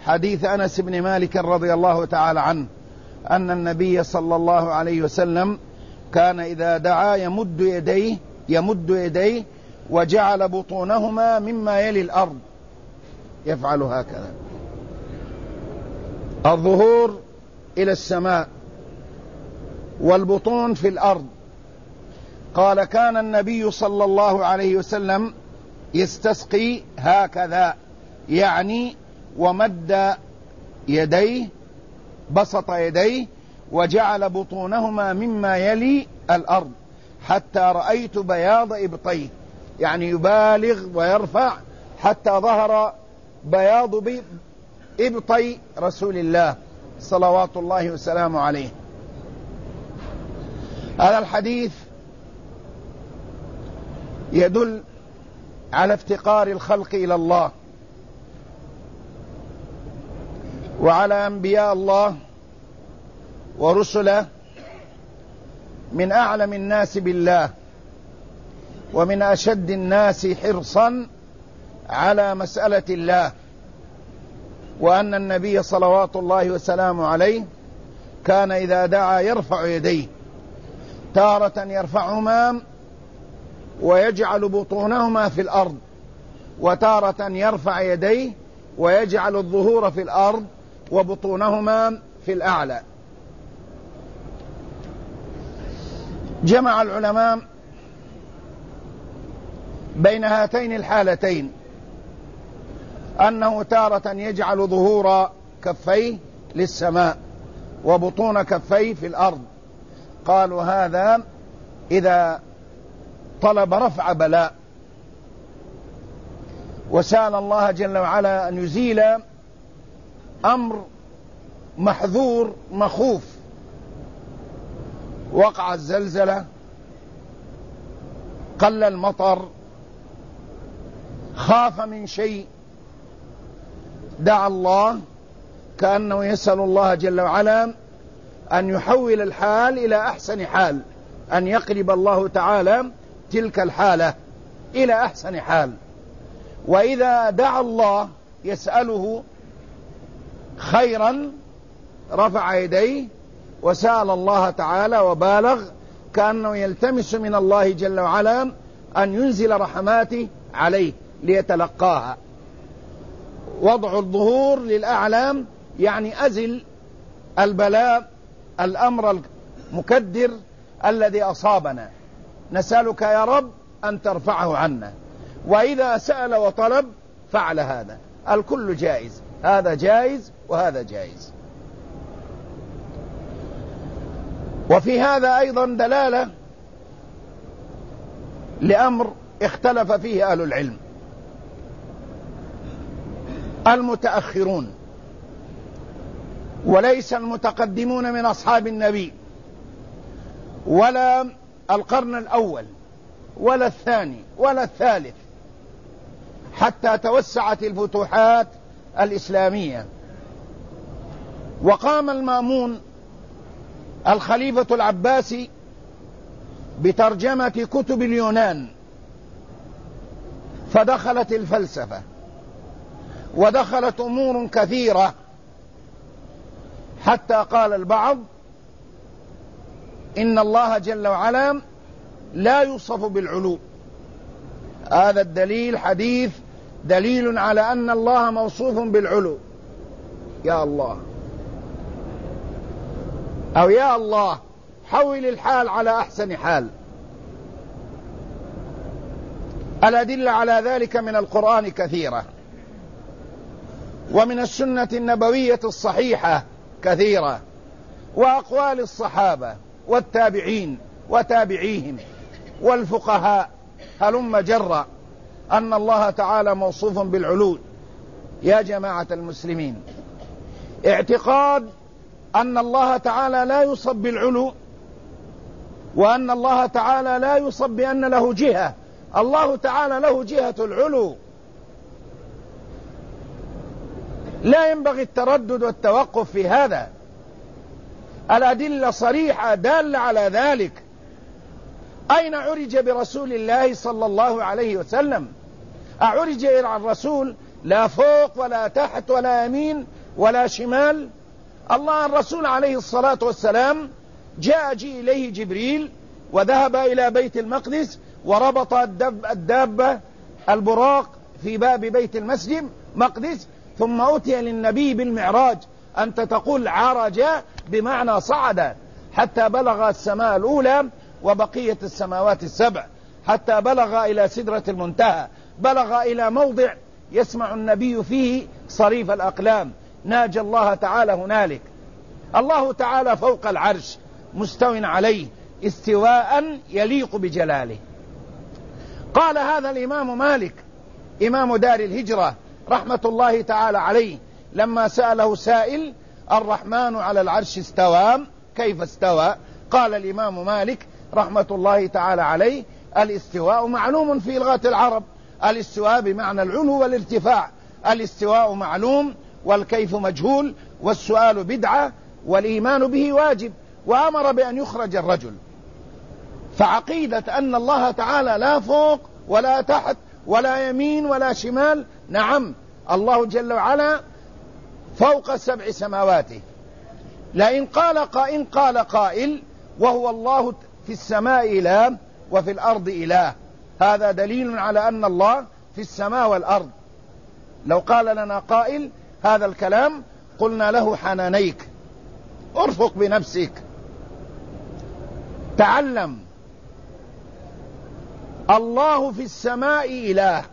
حديث أنس بن مالك رضي الله تعالى عنه أن النبي صلى الله عليه وسلم كان إذا دعا يمد يديه وجعل بطونهما مما يلي الأرض، يفعل هكذا، الظهور إلى السماء والبطون في الأرض. قال كان النبي صلى الله عليه وسلم يستسقي هكذا، يعني ومد يديه، بسط يديه وجعل بطونهما مما يلي الأرض حتى رأيت بياض إبطيه، يعني يبالغ ويرفع حتى ظهر بياض إبطي رسول الله صلوات الله وسلامه عليه. هذا الحديث يدل على افتقار الخلق إلى الله وعلى أنبياء الله ورسله من أعلم الناس بالله ومن أشد الناس حرصا على مسألة الله، وأن النبي صلوات الله وسلامه عليه كان إذا دعا يرفع يديه، تارة يرفعهما ويجعل بطونهما في الأرض، وتارة يرفع يديه ويجعل الظهور في الأرض وبطونهما في الأعلى. جمع العلماء بين هاتين الحالتين، أنه تارة يجعل ظهور كفيه للسماء وبطون كفيه في الأرض. قالوا هذا إذا طلب رفع بلاء وسأل الله جل وعلا أن يزيل أمر محذور مخوف، وقع الزلزلة، قل المطر، خاف من شيء، دعا الله كأنه يسأل الله جل وعلا أن يحول الحال إلى أحسن حال، أن يقلب الله تعالى تلك الحالة إلى أحسن حال. وإذا دعا الله يسأله خيرا رفع يديه وسأل الله تعالى وبالغ، كأنه يلتمس من الله جل وعلا أن ينزل رحماته عليه ليتلقاها. وضع الظهور للأعلام يعني أزل البلاء، الأمر المكدر الذي أصابنا، نسألك يا رب أن ترفعه عنا. وإذا سأل وطلب فعل هذا، الكل جائز، هذا جائز وهذا جائز. وفي هذا أيضا دلالة لأمر اختلف فيه أهل العلم. المتأخرون وليس المتقدمون من أصحاب النبي ولا القرن الأول ولا الثاني ولا الثالث، حتى توسعت الفتوحات الإسلامية، وقام المأمون الخليفة العباسي بترجمة كتب اليونان، فدخلت الفلسفة ودخلت أمور كثيرة، حتى قال البعض إن الله جل وعلا لا يوصف بالعلو. هذا الدليل حديث دليل على أن الله موصوف بالعلو. يا الله، أو يا الله حول الحال على أحسن حال. الأدلة على ذلك من القرآن كثيرة، ومن السنة النبوية الصحيحة كثيرة، وأقوال الصحابة والتابعين وتابعيهم والفقهاء هلم جرا أن الله تعالى موصوف بالعلو. يا جماعة المسلمين، اعتقاد أن الله تعالى لا يوصف بالعلو، وأن الله تعالى لا يوصف بأن له جهة، الله تعالى له جهة العلو، لا ينبغي التردد والتوقف في هذا. الأدلة صريحة دالة على ذلك. أين عرج برسول الله صلى الله عليه وسلم؟ أعرج إلى الرسول لا فوق ولا تحت ولا يمين ولا شمال. الله الرسول عليه الصلاة والسلام جاء إليه جبريل وذهب إلى بيت المقدس وربط الدابة البراق في باب بيت المسجد مقدس، ثم أتي للنبي بالمعراج. أنت تقول عرج بمعنى صعد حتى بلغ السماء الأولى وبقية السماوات السبع، حتى بلغ إلى سدرة المنتهى، بلغ إلى موضع يسمع النبي فيه صريف الأقلام، ناجى الله تعالى هنالك. الله تعالى فوق العرش مستو عليه استواء يليق بجلاله. قال هذا الإمام مالك إمام دار الهجرة رحمة الله تعالى عليه لما سأله سائل: الرحمن على العرش استوى، كيف استوى؟ قال الإمام مالك رحمة الله تعالى عليه: الاستواء معلوم في لغة العرب، الاستواء بمعنى العلو والارتفاع، الاستواء معلوم والكيف مجهول، والسؤال بدعة والإيمان به واجب. وأمر بأن يخرج الرجل. فعقيدة أن الله تعالى لا فوق ولا تحت ولا يمين ولا شمال، نعم، الله جل وعلا فوق 7 سماواته. لئن قال قائل: وهو الله في السماء إله وفي الأرض إله، هذا دليل على أن الله في السماء والأرض. لو قال لنا قائل هذا الكلام قلنا له: حنانيك، ارفق بنفسك، تعلم، الله في السماء إله.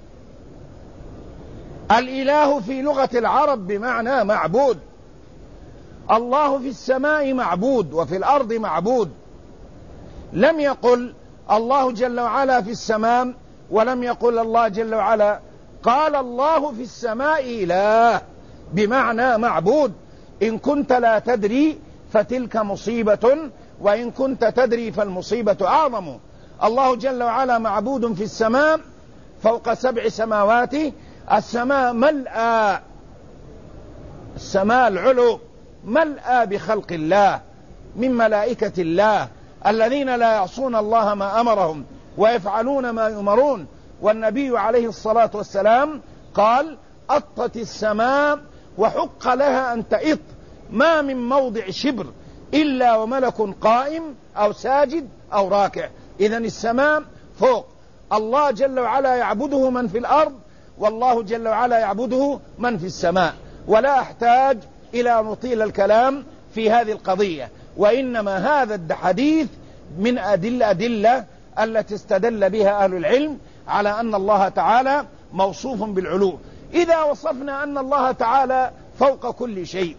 الإله في لغة العرب بمعنى معبود. الله في السماء معبود وفي الأرض معبود. لم يقل الله جل وعلا في السماء ولم يقل الله جل وعلا، قال الله في السماء إله بمعنى معبود. إن كنت لا تدري فتلك مصيبة، وإن كنت تدري فالمصيبة أعظم. الله جل وعلا معبود في السماء فوق 7 سماوات. السماء ملأى، السماء العلو ملأى بخلق الله من ملائكة الله الذين لا يعصون الله ما أمرهم ويفعلون ما يؤمرون. والنبي عليه الصلاة والسلام قال: أطت السماء وحق لها أن تئط، ما من موضع شبر إلا وملك قائم أو ساجد أو راكع. إذن السماء فوق. الله جل وعلا يعبده من في الأرض، والله جل وعلا يعبده من في السماء. ولا أحتاج إلى نطيل الكلام في هذه القضية، وإنما هذا الحديث من أدلة التي استدل بها أهل العلم على أن الله تعالى موصوف بالعلو. إذا وصفنا أن الله تعالى فوق كل شيء،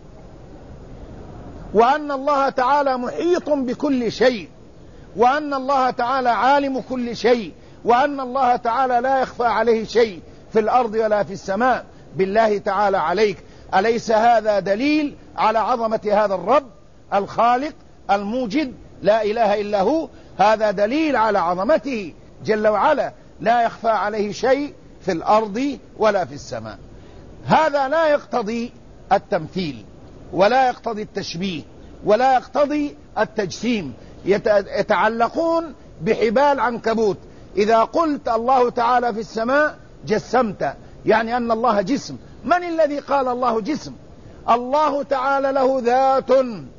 وأن الله تعالى محيط بكل شيء، وأن الله تعالى عالم كل شيء، وأن الله تعالى لا يخفى عليه شيء في الأرض ولا في السماء، بالله تعالى عليك، أليس هذا دليل على عظمة هذا الرب الخالق الموجد لا إله إلا هو؟ هذا دليل على عظمته جل وعلا، لا يخفى عليه شيء في الأرض ولا في السماء. هذا لا يقتضي التمثيل ولا يقتضي التشبيه ولا يقتضي التجسيم. يتعلقون بحبال عنكبوت. إذا قلت الله تعالى في السماء جسمت، يعني أن الله جسم. من الذي قال الله جسم؟ الله تعالى له ذات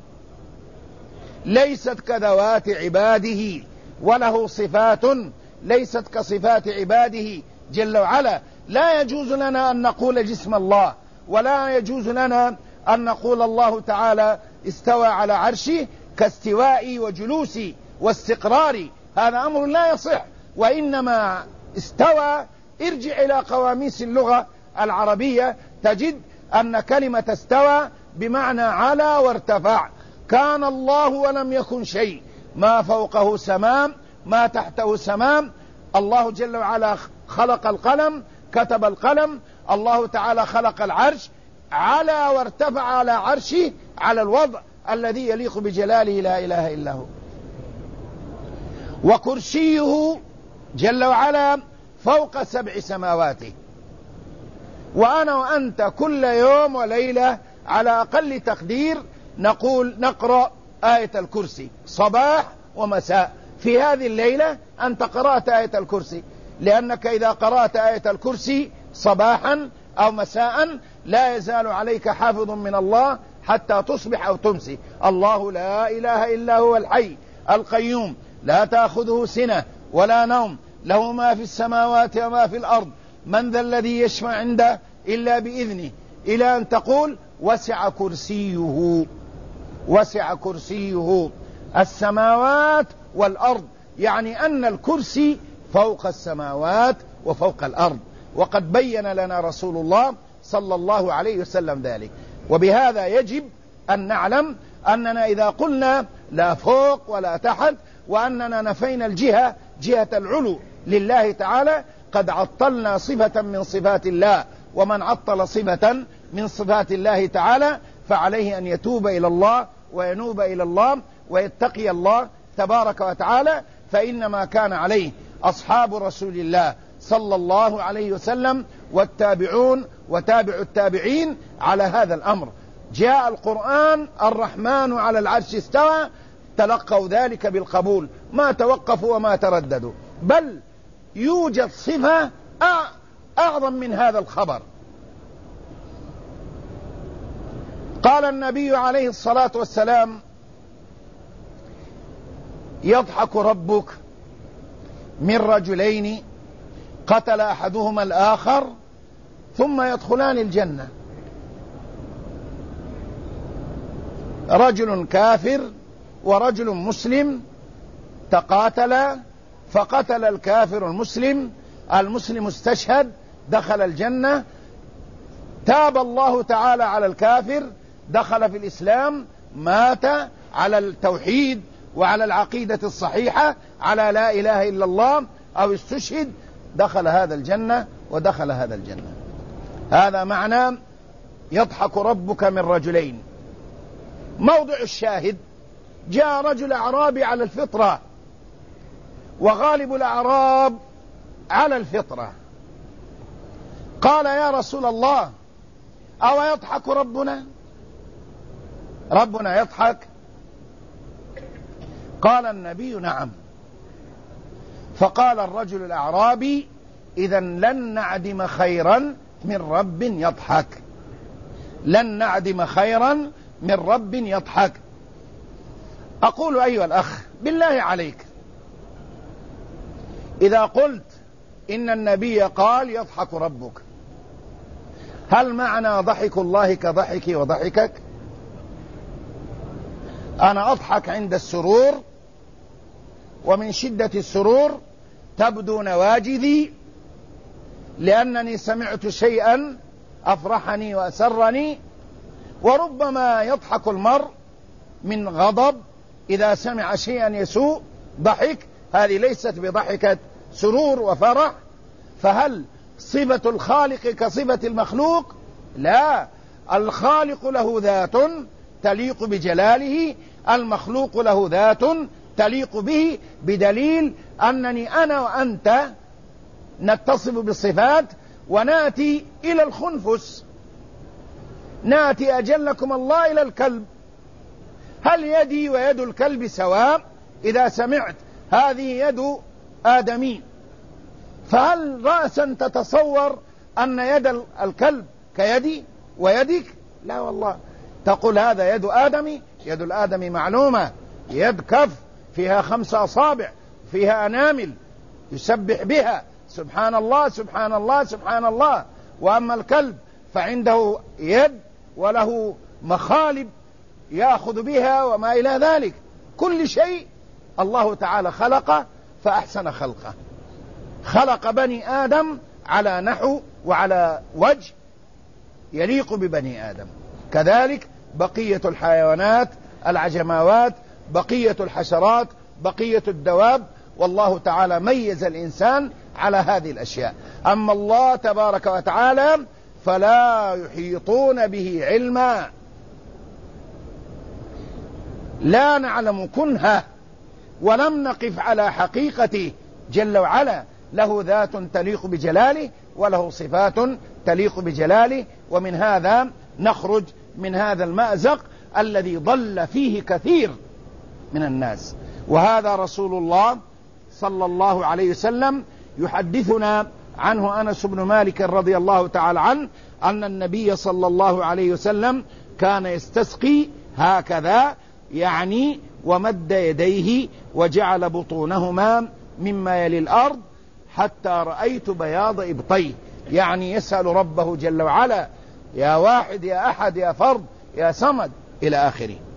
ليست كذوات عباده، وله صفات ليست كصفات عباده جل وعلا. لا يجوز لنا أن نقول جسم الله، ولا يجوز لنا أن نقول الله تعالى استوى على عرشه كاستوائي وجلوسي واستقراري، هذا أمر لا يصح. وإنما استوى، ارجع إلى قواميس اللغة العربية تجد أن كلمة استوى بمعنى علا وارتفع. كان الله ولم يكن شيء، ما فوقه سمام ما تحته سمام. الله جل وعلا خلق القلم، كتب القلم. الله تعالى خلق العرش، علا وارتفع على عرشه على الوضع الذي يليق بجلاله لا إله إلا هو. وكرسيه جل وعلا فوق 7 سماواته. وأنا وأنت كل يوم وليلة على أقل تقدير نقرأ آية الكرسي صباح ومساء. في هذه الليلة أنت قرأت آية الكرسي، لأنك إذا قرأت آية الكرسي صباحا أو مساء لا يزال عليك حافظ من الله حتى تصبح أو تمسي. الله لا إله إلا هو الحي القيوم لا تأخذه سنة ولا نوم، له ما في السماوات وما في الأرض، من ذا الذي يشفع عنده إلا بإذنه، إلى أن تقول وسع كرسيه السماوات والأرض، يعني أن الكرسي فوق السماوات وفوق الأرض، وقد بين لنا رسول الله صلى الله عليه وسلم ذلك. وبهذا يجب أن نعلم أننا إذا قلنا لا فوق ولا تحت، وأننا نفينا جهة العلو لله تعالى، قد عطلنا صفة من صفات الله، ومن عطل صفة من صفات الله تعالى فعليه أن يتوب إلى الله وينوب إلى الله ويتقي الله تبارك وتعالى، فإنما كان عليه أصحاب رسول الله صلى الله عليه وسلم والتابعون وتابع التابعين على هذا الأمر. جاء القرآن الرحمن على العرش استوى، تلقوا ذلك بالقبول، ما توقفوا وما ترددوا، بل يوجد صفة أعظم من هذا الخبر. قال النبي عليه الصلاة والسلام: يضحك ربك من رجلين قتل أحدهما الآخر ثم يدخلان الجنة، رجل كافر ورجل مسلم تقاتلا فقتل الكافر المسلم استشهد دخل الجنة، تاب الله تعالى على الكافر دخل في الإسلام، مات على التوحيد وعلى العقيدة الصحيحة على لا إله إلا الله أو استشهد، دخل هذا الجنة ودخل هذا الجنة. هذا معنى يضحك ربك من رجلين. موضع الشاهد: جاء رجل أعرابي على الفطرة، وغالب الأعراب على الفطرة، قال: يا رسول الله، أو يضحك ربنا يضحك؟ قال النبي: نعم. فقال الرجل الأعرابي: إذن لن نعدم خيرا من رب يضحك، لن نعدم خيرا من رب يضحك. أقول أيها الأخ بالله عليك، إذا قلت إن النبي قال يضحك ربك، هل معنى ضحك الله كضحكي وضحكك؟ أنا أضحك عند السرور، ومن شدة السرور تبدو نواجذي لأنني سمعت شيئا أفرحني وأسرني، وربما يضحك المرء من غضب إذا سمع شيئا يسوء ضحك، هذه ليست بضحكة سرور وفرح. فهل صفة الخالق كصفة المخلوق؟ لا، الخالق له ذات تليق بجلاله، المخلوق له ذات تليق به، بدليل أنني أنا وأنت نتصف بالصفات ونأتي إلى الخنفس، نأتي أجلكم الله إلى الكلب. هل يدي ويد الكلب سواء؟ إذا سمعت هذه يد آدمي، فهل رأسا تتصور أن يد الكلب كيدي ويدك؟ لا والله. تقول هذا يد آدمي، يد الآدمي معلومة، يد كف فيها 5 أصابع، فيها أنامل يسبح بها، سبحان الله سبحان الله سبحان الله. وأما الكلب فعنده يد وله مخالب يأخذ بها وما إلى ذلك. كل شيء الله تعالى خلقه فأحسن خلقه، خلق بني آدم على نحو وعلى وجه يليق ببني آدم، كذلك بقية الحيوانات العجماوات، بقية الحشرات، بقية الدواب، والله تعالى ميز الإنسان على هذه الأشياء. أما الله تبارك وتعالى فلا يحيطون به علما، لا نعلم كنهه ولم نقف على حقيقته جل وعلا، له ذات تليق بجلاله وله صفات تليق بجلاله. ومن هذا نخرج من هذا المأزق الذي ضل فيه كثير من الناس. وهذا رسول الله صلى الله عليه وسلم يحدثنا عنه أنس بن مالك رضي الله تعالى عنه أن النبي صلى الله عليه وسلم كان يستسقي هكذا، يعني ومد يديه وجعل بطونهما مما يلي الأرض حتى رأيت بياض إبطيه، يعني يسأل ربه جل وعلا: يا واحد، يا أحد، يا فرد، يا صمد، إلى آخره.